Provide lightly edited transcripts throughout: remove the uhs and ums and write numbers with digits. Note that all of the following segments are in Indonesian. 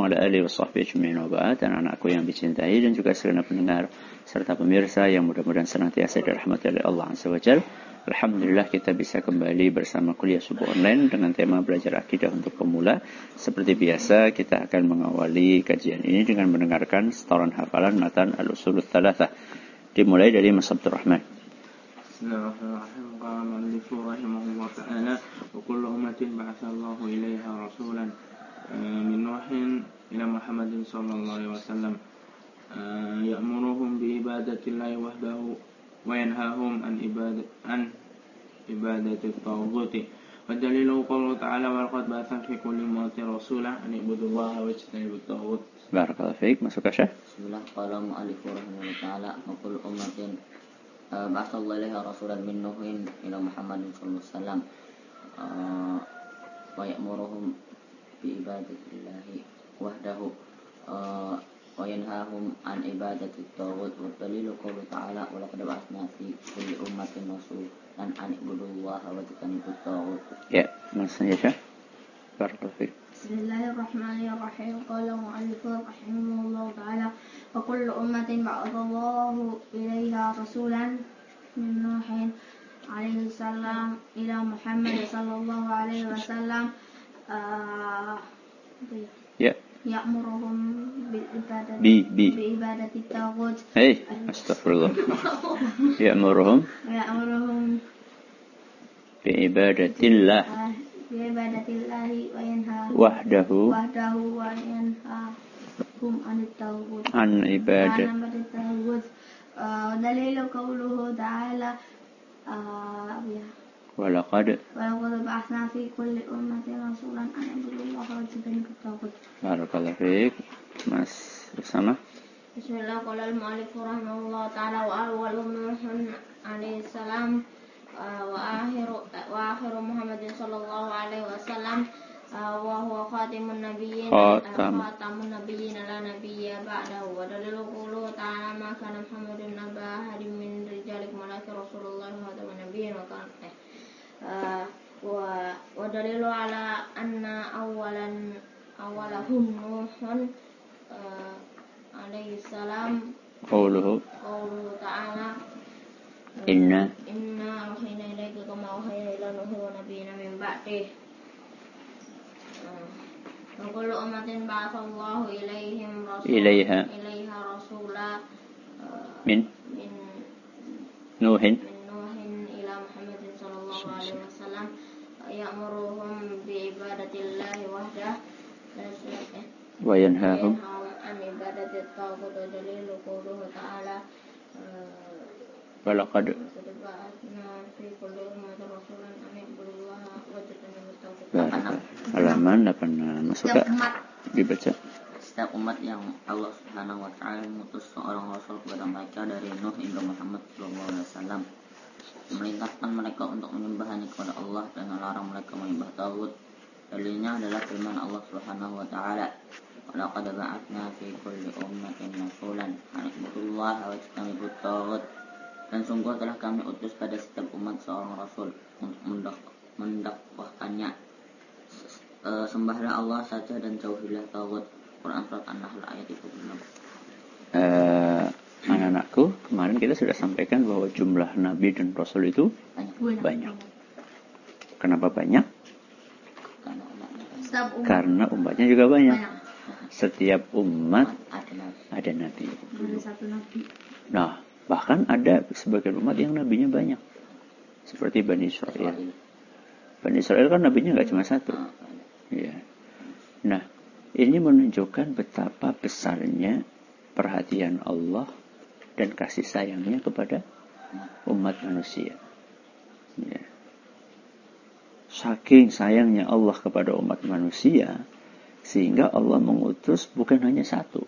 wa ala alihi washabbihi ajma'in wa ba'd. Anak-anakku yang dicintai dan juga segenap pendengar serta pemirsa yang mudah-mudahan senantiasa dirahmati oleh Allah Azza wa Jalla. Alhamdulillah kita bisa kembali bersama kuliah subuh online dengan tema belajar akidah untuk pemula. Seperti biasa kita akan mengawali kajian ini dengan mendengarkan setoran hafalan matan al-usulul thalathah. Dimulai dari Mas Abdul Rahman. Bismillahirrahmanirrahim. Qala al-mu'allif rahimahullah ta'ala wa kullu ummatin ba'athallahu ilaiha rasulan min Nuhin ila Muhammadin sallallahu alaihi wasallam ya'muruhum bi ibadatillahi wahdahu wa yanhahum an ibadati at-taghut. Wa dalilu qawluhu ta'ala wa laqad ba'athna fi kulli ummatin rasulan an ibudullaha wa ijtanibu at-taghut. Barakallahu fiik. Masuk ke Syekh. Bismillah. Qala al-mu'allif rahimahullah ta'ala wa kullu ummatin ba'athallahu ilaiha rasulan min Nuhin ila Muhammadin sallallahu alaihi wasallam wa ya'muruhum bi ibadatillahi wahdahu wa yanhahum an ibadati at-taghut. Wa dalilu qawluhu ta'ala wa laqad ba'athna fi kulli ummatin rasulan an ibudullaha wa ijtanibu at-taghut. Ya, maksudnya Syekh. Barakallahu fiik. Bismillahirrahmanirrahim. Qala mu'allif rahimahullah ta'ala wa kullu ummatin ba'athallahu ilaiha rasulan min Nuhin alaihi salam ila Muhammad sallallahu alaihi wasallam Ya. ya'muruhum bi ibadati taghut. Hei, astagfirullah. Ya'muruhum bi ibadatillah Ibadatillahi wa yanhahum wahdahu wa yanhahum anit taghut. an ibadat. Dalilu qawluhu ta'ala Walaqad ba'athna fi kulli ummatin rasulan an ibudullaha wa ijtanibu at-taghut. Barakallahu fiik. Mas bersama. Bismillah. Qala al-mu'allif rahimahullah ta'ala wa awwalu Nuhin alaihi salam wa akhiru Muhammadin sallallahu alaihi wasallam wa huwa khatamun nabiyyin la nabiyya ba'dahu. Wa dalilu qawluhu ta'ala ma kana Muhammadun naba ahadin min rijalikum walakin Rasulullah khatamun nabiyyin wa dalilu ala anna awwalahum Nuhun alaihi salam Qawluhu ta'ala inna auhayna ilaika kama auhayna ila Nuhin wa nabiyina min ba'dih. Wa kullu ummatin ba'athallahu ilaiha rasula min Nuhin ila Muhammadin sallallahu alaihi wasallam ya'muruhum bi ibadatillahi wahdah wa yanhahum an ibadati at-taghut. Wa dalilu qawluhu ta'ala walaqad halaman 86. Masuk ke dibaca. Setiap umat yang Allah Subhanahu wa ta'ala mengutus seorang rasul kepada mereka dari Nuh hingga Muhammad sallallahu alaihi wasallam, memerintahkan mereka untuk menyembah hanya kepada Allah dan melarang mereka menyembah taghut. Dalilnya adalah firman Allah Subhanahu wa ta'ala, wa laqad ba'athna fi kulli ummatin rasulan an ibudullaha wa ijtanibu at-taghut. Dan sungguh telah kami utus pada setiap umat seorang rasul untuk mendakwahkannya, sembahlah Allah saja dan jauhilah taghut. Quran surat An-Nahl ayat 36. Anak-anakku, kemarin kita sudah sampaikan bahwa jumlah nabi dan rasul itu banyak. Kenapa banyak? Karena umatnya juga banyak. Setiap umat ada nabi. Nah, bahkan ada sebagian umat yang nabinya banyak. Seperti Bani Israel. Bani Israel kan nabinya nggak cuma satu. Ya. Nah, ini menunjukkan betapa besarnya perhatian Allah dan kasih sayangnya kepada umat manusia. Ya. Saking sayangnya Allah kepada umat manusia, sehingga Allah mengutus bukan hanya satu,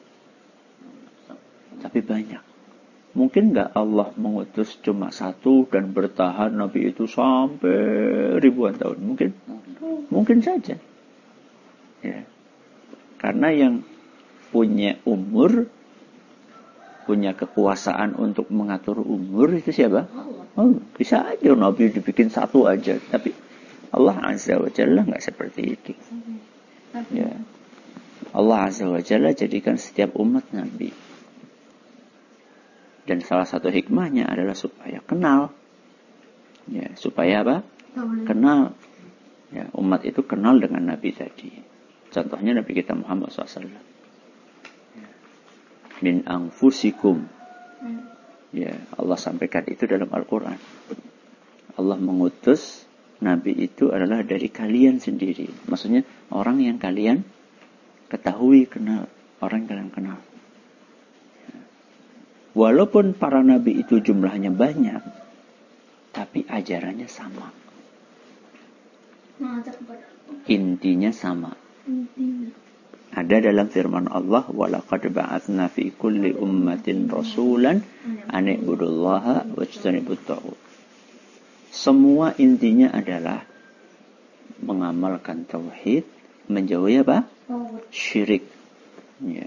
tapi banyak. Mungkin nggak Allah mengutus cuma satu dan bertahan Nabi itu sampai ribuan tahun? Mungkin saja. Ya. Karena yang punya umur, punya kekuasaan untuk mengatur umur itu siapa? Allah. Bisa aja Nabi dibikin satu aja, tapi Allah Azza wa Jalla nggak seperti itu. Ya. Allah Azza wa Jalla jadikan setiap umat nabi. Dan salah satu hikmahnya adalah supaya kenal. Ya, supaya apa? Kenal. Ya, umat itu kenal dengan nabi tadi. Contohnya Nabi kita Muhammad SAW. Min anfusikum. Ya, Allah sampaikan itu dalam Al-Quran. Allah mengutus nabi itu adalah dari kalian sendiri. Maksudnya orang yang kalian ketahui, kenal. Orang yang kalian kenal. Walaupun para nabi itu jumlahnya banyak, tapi ajarannya sama. Intinya sama. Ada dalam firman Allah, وَلَقَدْ بَعَثْنَا فِي كُلِّ أُمَّةٍ رَسُولًا أَنِ اعْبُدُوا اللَّهَ وَاجْتَنِبُوا الطَّاغُوتَ. Semua intinya adalah mengamalkan tauhid, menjauhi apa? Syirik. Ya.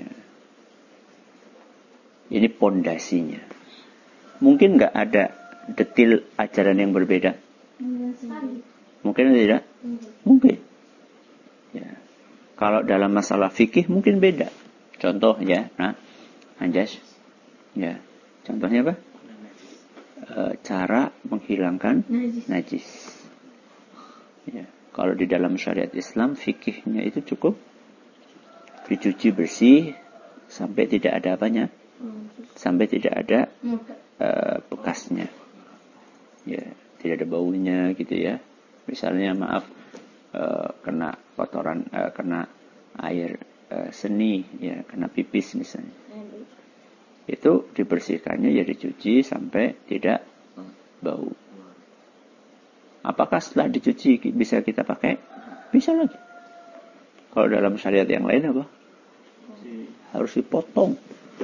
Ini pondasinya. Mungkin nggak ada detil ajaran yang berbeda? Mungkin tidak? Mungkin. Ya. Kalau dalam masalah fikih mungkin beda. Contoh ya, Anjas. Ya. Contohnya apa? Cara menghilangkan najis. Ya. Kalau di dalam syariat Islam fikihnya itu cukup dicuci bersih sampai tidak ada apanya. Sampai tidak ada bekasnya. Ya, tidak ada baunya gitu ya. Misalnya maaf kena kotoran, kena air seni ya, kena pipis misalnya. Itu dibersihkannya ya dicuci sampai tidak bau. Apakah setelah dicuci bisa kita pakai? Bisa lagi. Kalau dalam syariat yang lain apa? Harus dipotong.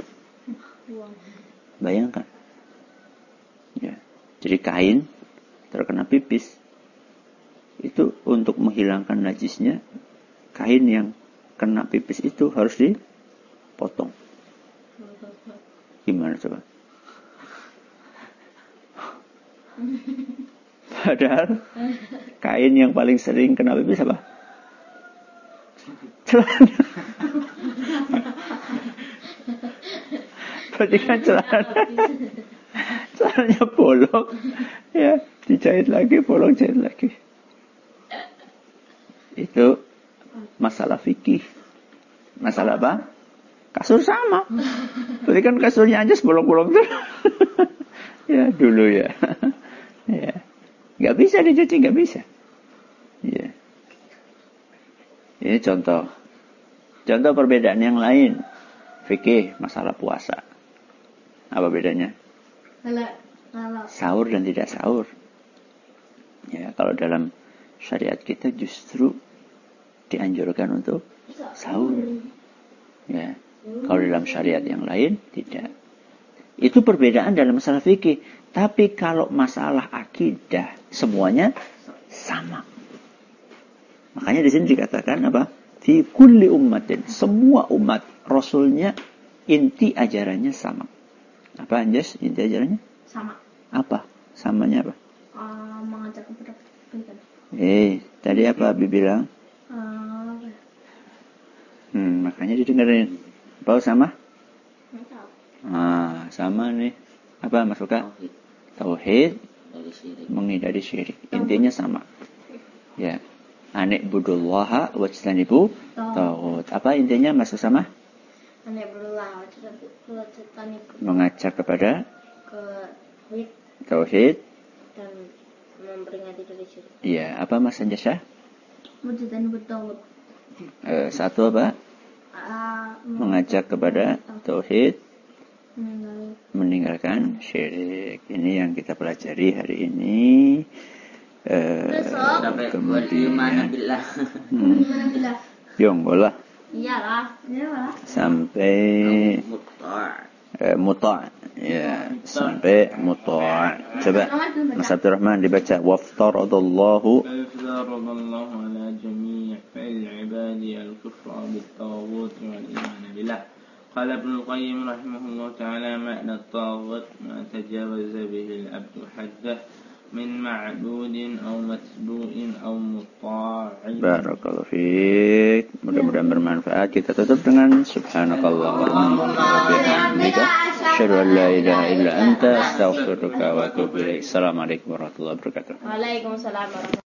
Bayangkan. Ya. Jadi kain terkena pipis. Itu untuk menghilangkan najisnya, kain yang kena pipis itu harus dipotong. Gimana coba? Padahal kain yang paling sering kena pipis apa? Celana. Berarti kan celananya bolong, ya dijahit lagi, bolong jahit lagi. Itu masalah fikih. Masalah apa? Kasur sama. Berarti kan kasurnya aja bolong-bolong tuh. Ya dulu ya. Ya. Gak bisa dicuci, gak bisa. Ya. Ini contoh. Contoh perbedaan yang lain. Fikih masalah puasa. Apa bedanya? Sahur dan tidak sahur. Ya, kalau dalam syariat kita justru dianjurkan untuk sahur. Ya, kalau dalam syariat yang lain tidak. Itu perbedaan dalam masalah fikih. Tapi kalau masalah akidah semuanya sama. Makanya di sini dikatakan apa? Fi kulli ummatin, semua umat rasulnya inti ajarannya sama. Apa Anjas inti ajarannya? Sama. Apa? Samanya apa? Mengajak kepada kebaikan. Tadi apa Abi bilang? Makanya didengarin. Apa sama? Sama nih. Apa Mas Luka? Tauhid. Menghindari syirik. Intinya sama. Ya. Anik budullaha wajtanibu taghut. Apa intinya Mas sama? Anik budullaha wajtanibu. Mengajak kepada tauhid dan memperingati dari syirik. Iya, apa Mas Anjasya? Wajtanibu taghut. Satu apa? Mengajak kepada tauhid, meninggalkan syirik. Ini yang kita pelajari hari ini. Kemudian Yonggolah. Iyalah. Sampai muta'. Ya, sampai muta'. Coba Mas Abdurrahman dibaca. Waftaradallahu ala jami' fa'il ibadi al-kufra bit-taghut wal-iman billah. Qala Ibnu Qayyim rahimahullah ta'ala ma'na at-taghut ma tajawaza bihi al-'abdu haddah من معبود أو متبوع أو مطاع. Barakallahu fiik. Mudah-mudahan bermanfaat. Kita tutup dengan subhanakallahumma wa bihamdika asyhadu an la ilaha illa anta astaghfiruka wa atubu ilaik. Assalamualaikum warahmatullahi wabarakatuh. Waalaikumsalam warahmatullahi wabarakatuh.